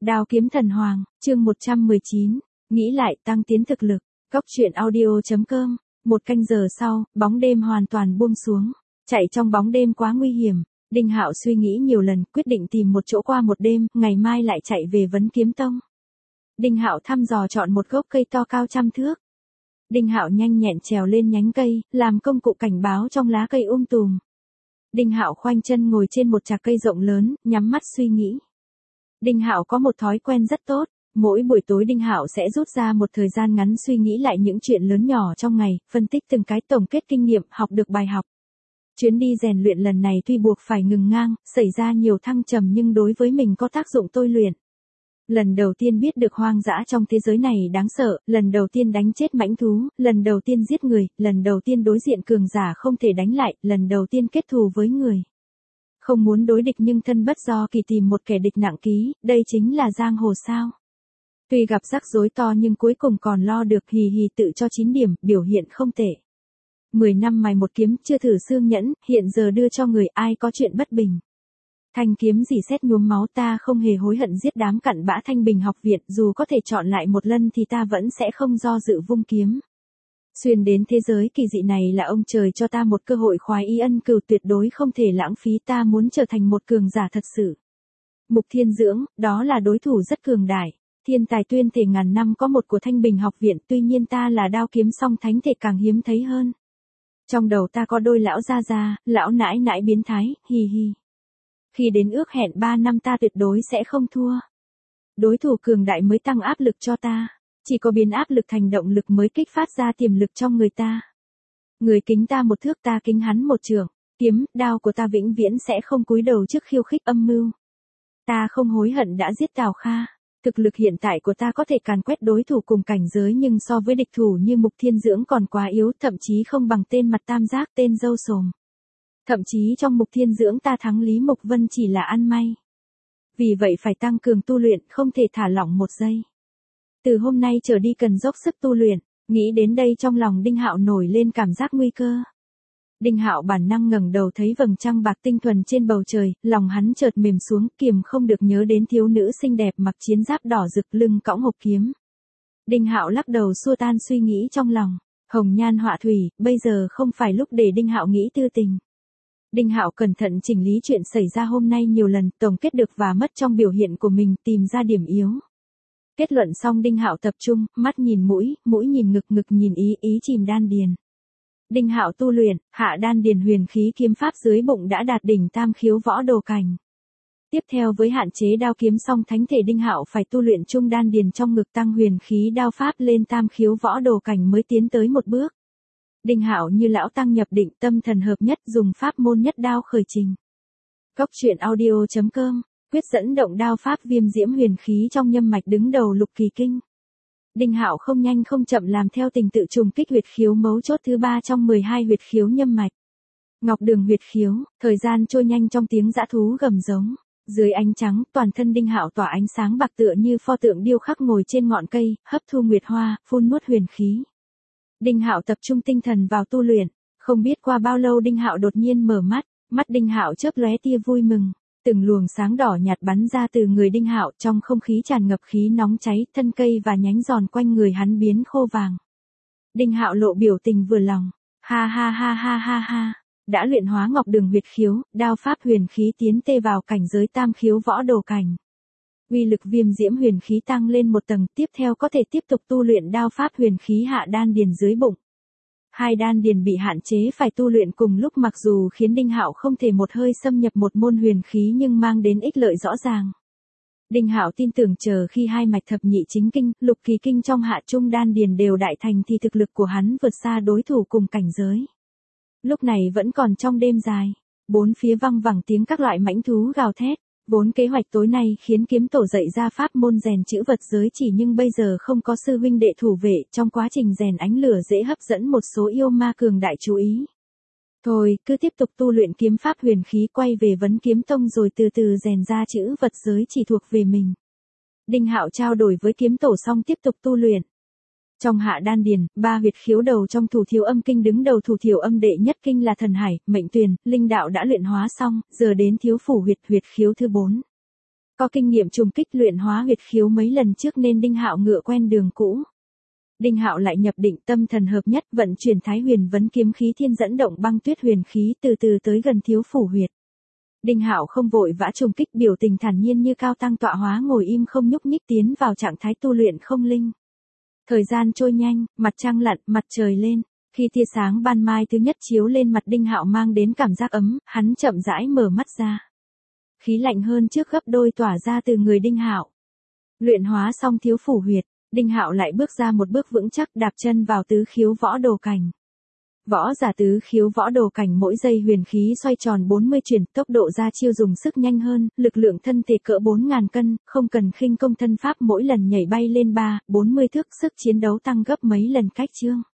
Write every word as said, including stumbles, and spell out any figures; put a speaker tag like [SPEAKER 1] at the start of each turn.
[SPEAKER 1] Đao kiếm thần hoàng, chương một trăm mười chín, nghĩ lại tăng tiến thực lực. Góc truyện audio.com. Một canh giờ sau, bóng đêm hoàn toàn buông xuống. Chạy trong bóng đêm quá nguy hiểm. Đinh Hạo suy nghĩ nhiều lần, quyết định tìm một chỗ qua một đêm, ngày mai lại chạy về Vấn Kiếm Tông. Đinh Hạo thăm dò chọn một gốc cây to cao trăm thước. Đinh Hạo nhanh nhẹn trèo lên nhánh cây, làm công cụ cảnh báo trong lá cây um tùm. Đinh Hạo khoanh chân ngồi trên một chạc cây rộng lớn, nhắm mắt suy nghĩ. Đinh Hạo có một thói quen rất tốt, mỗi buổi tối Đinh Hạo sẽ rút ra một thời gian ngắn suy nghĩ lại những chuyện lớn nhỏ trong ngày, phân tích từng cái tổng kết kinh nghiệm, học được bài học. Chuyến đi rèn luyện lần này tuy buộc phải ngừng ngang, xảy ra nhiều thăng trầm nhưng đối với mình có tác dụng tôi luyện. Lần đầu tiên biết được hoang dã trong thế giới này đáng sợ, lần đầu tiên đánh chết mãnh thú, lần đầu tiên giết người, lần đầu tiên đối diện cường giả không thể đánh lại, lần đầu tiên kết thù với người. Không muốn đối địch nhưng thân bất do kỳ tìm một kẻ địch nặng ký, đây chính là giang hồ sao. Tuy gặp rắc rối to nhưng cuối cùng còn lo được, hì hì tự cho chín điểm, biểu hiện không tệ. Mười năm mài một kiếm, chưa thử xương nhẫn, hiện giờ đưa cho người, ai có chuyện bất bình. Thanh kiếm gì xét nhuốm máu, ta không hề hối hận giết đám cặn bã Thanh Bình học viện, dù có thể chọn lại một lần thì ta vẫn sẽ không do dự vung kiếm. Xuyên đến thế giới kỳ dị này là ông trời cho ta một cơ hội khoái ý ân cừu, tuyệt đối không thể lãng phí, ta muốn trở thành một cường giả thật sự. Mục Thiên Dưỡng, đó là đối thủ rất cường đại, thiên tài tuyên thể ngàn năm có một của Thanh Bình học viện, tuy nhiên ta là đao kiếm song thánh thể càng hiếm thấy hơn. Trong đầu ta có đôi lão gia gia, lão nãi nãi biến thái, hì hì. Khi đến ước hẹn ba năm ta tuyệt đối sẽ không thua. Đối thủ cường đại mới tăng áp lực cho ta. Chỉ có biến áp lực thành động lực mới kích phát ra tiềm lực trong người ta. Người kính ta một thước, ta kính hắn một trượng. Kiếm, đao của ta vĩnh viễn sẽ không cúi đầu trước khiêu khích âm mưu. Ta không hối hận đã giết Tào Kha. Thực lực hiện tại của ta có thể càn quét đối thủ cùng cảnh giới nhưng so với địch thủ như Mục Thiên Dưỡng còn quá yếu, thậm chí không bằng tên mặt tam giác, tên râu sồm. Thậm chí trong Mục Thiên Dưỡng ta thắng Lý Mục Vân chỉ là ăn may. Vì vậy phải tăng cường tu luyện, không thể thả lỏng một giây. Từ hôm nay trở đi cần dốc sức tu luyện, nghĩ đến đây trong lòng Đinh Hạo nổi lên cảm giác nguy cơ. Đinh Hạo bản năng ngẩng đầu thấy vầng trăng bạc tinh thuần trên bầu trời, lòng hắn chợt mềm xuống, kiềm không được nhớ đến thiếu nữ xinh đẹp mặc chiến giáp đỏ rực lưng cõng hộp kiếm. Đinh Hạo lắc đầu xua tan suy nghĩ trong lòng, hồng nhan họa thủy, bây giờ không phải lúc để Đinh Hạo nghĩ tư tình. Đinh Hạo cẩn thận chỉnh lý chuyện xảy ra hôm nay nhiều lần, tổng kết được và mất trong biểu hiện của mình, tìm ra điểm yếu. Kết luận xong Đinh Hạo tập trung, mắt nhìn mũi, mũi nhìn ngực, ngực nhìn ý, ý chìm đan điền. Đinh Hạo tu luyện, hạ đan điền huyền khí kiếm pháp dưới bụng đã đạt đỉnh tam khiếu võ đồ cảnh. Tiếp theo với hạn chế đao kiếm song thánh thể, Đinh Hạo phải tu luyện trung đan điền trong ngực tăng huyền khí đao pháp lên tam khiếu võ đồ cảnh mới tiến tới một bước. Đinh Hạo như lão tăng nhập định, tâm thần hợp nhất, dùng pháp môn nhất đao khởi trình. Góc truyện audio.com. Quyết dẫn động đao pháp viêm diễm huyền khí trong nhâm mạch đứng đầu lục kỳ kinh. Đinh Hạo không nhanh không chậm làm theo tình tự trùng kích huyệt khiếu mấu chốt thứ ba trong mười hai huyệt khiếu nhâm mạch. Ngọc đường huyệt khiếu, thời gian trôi nhanh trong tiếng dã thú gầm giống. Dưới ánh trắng, toàn thân Đinh Hạo tỏa ánh sáng bạc tựa như pho tượng điêu khắc ngồi trên ngọn cây, hấp thu nguyệt hoa, phun nuốt huyền khí. Đinh Hạo tập trung tinh thần vào tu luyện, không biết qua bao lâu Đinh Hạo đột nhiên mở mắt, mắt Đinh Hạo chớp lóe tia vui mừng. Từng luồng sáng đỏ nhạt bắn ra từ người Đinh Hạo, trong không khí tràn ngập khí nóng cháy, thân cây và nhánh giòn quanh người hắn biến khô vàng. Đinh Hạo lộ biểu tình vừa lòng, ha ha ha ha ha ha, đã luyện hóa ngọc đường huyệt khiếu, đao pháp huyền khí tiến tê vào cảnh giới tam khiếu võ đồ cảnh. Uy lực viêm diễm huyền khí tăng lên một tầng, tiếp theo có thể tiếp tục tu luyện đao pháp huyền khí hạ đan điền dưới bụng. Hai đan điền bị hạn chế phải tu luyện cùng lúc, mặc dù khiến Đinh Hạo không thể một hơi xâm nhập một môn huyền khí nhưng mang đến ích lợi rõ ràng. Đinh Hạo tin tưởng chờ khi hai mạch thập nhị chính kinh, lục kỳ kinh trong hạ trung đan điền đều đại thành thì thực lực của hắn vượt xa đối thủ cùng cảnh giới. Lúc này vẫn còn trong đêm dài, bốn phía văng vẳng tiếng các loại mãnh thú gào thét. Vốn kế hoạch tối nay khiến kiếm tổ dạy ra pháp môn rèn chữ vật giới chỉ nhưng bây giờ không có sư huynh đệ thủ vệ, trong quá trình rèn ánh lửa dễ hấp dẫn một số yêu ma cường đại chú ý. Thôi, cứ tiếp tục tu luyện kiếm pháp huyền khí, quay về Vấn Kiếm Tông rồi từ từ rèn ra chữ vật giới chỉ thuộc về mình. Đinh Hạo trao đổi với kiếm tổ xong tiếp tục tu luyện. Trong hạ đan điền, ba huyệt khiếu đầu trong thủ thiểu âm kinh đứng đầu thủ thiểu âm đệ nhất kinh là thần hải, mệnh tuyền, linh đạo đã luyện hóa xong, giờ đến thiếu phủ huyệt huyệt khiếu thứ bốn. Có kinh nghiệm trùng kích luyện hóa huyệt khiếu mấy lần trước nên Đinh Hạo ngựa quen đường cũ. Đinh Hạo lại nhập định tâm thần hợp nhất, vận chuyển Thái Huyền Vấn kiếm khí thiên dẫn động băng tuyết huyền khí từ từ tới gần thiếu phủ huyệt. Đinh Hạo không vội vã trùng kích, biểu tình thản nhiên như cao tăng tọa hóa ngồi im không nhúc nhích, tiến vào trạng thái tu luyện không linh. Thời gian trôi nhanh, mặt trăng lặn, mặt trời lên, khi tia sáng ban mai thứ nhất chiếu lên mặt Đinh Hạo mang đến cảm giác ấm, hắn chậm rãi mở mắt ra. Khí lạnh hơn trước gấp đôi tỏa ra từ người Đinh Hạo. Luyện hóa xong thiếu phủ huyệt, Đinh Hạo lại bước ra một bước vững chắc, đạp chân vào tứ khiếu võ đồ cảnh. Võ giả tứ khiếu võ đồ cảnh mỗi giây huyền khí xoay tròn bốn mươi chuyển, tốc độ ra chiêu dùng sức nhanh hơn, lực lượng thân thể cỡ bốn nghìn cân, không cần khinh công thân pháp mỗi lần nhảy bay lên ba, bốn mươi thước, sức chiến đấu tăng gấp mấy lần cách chương.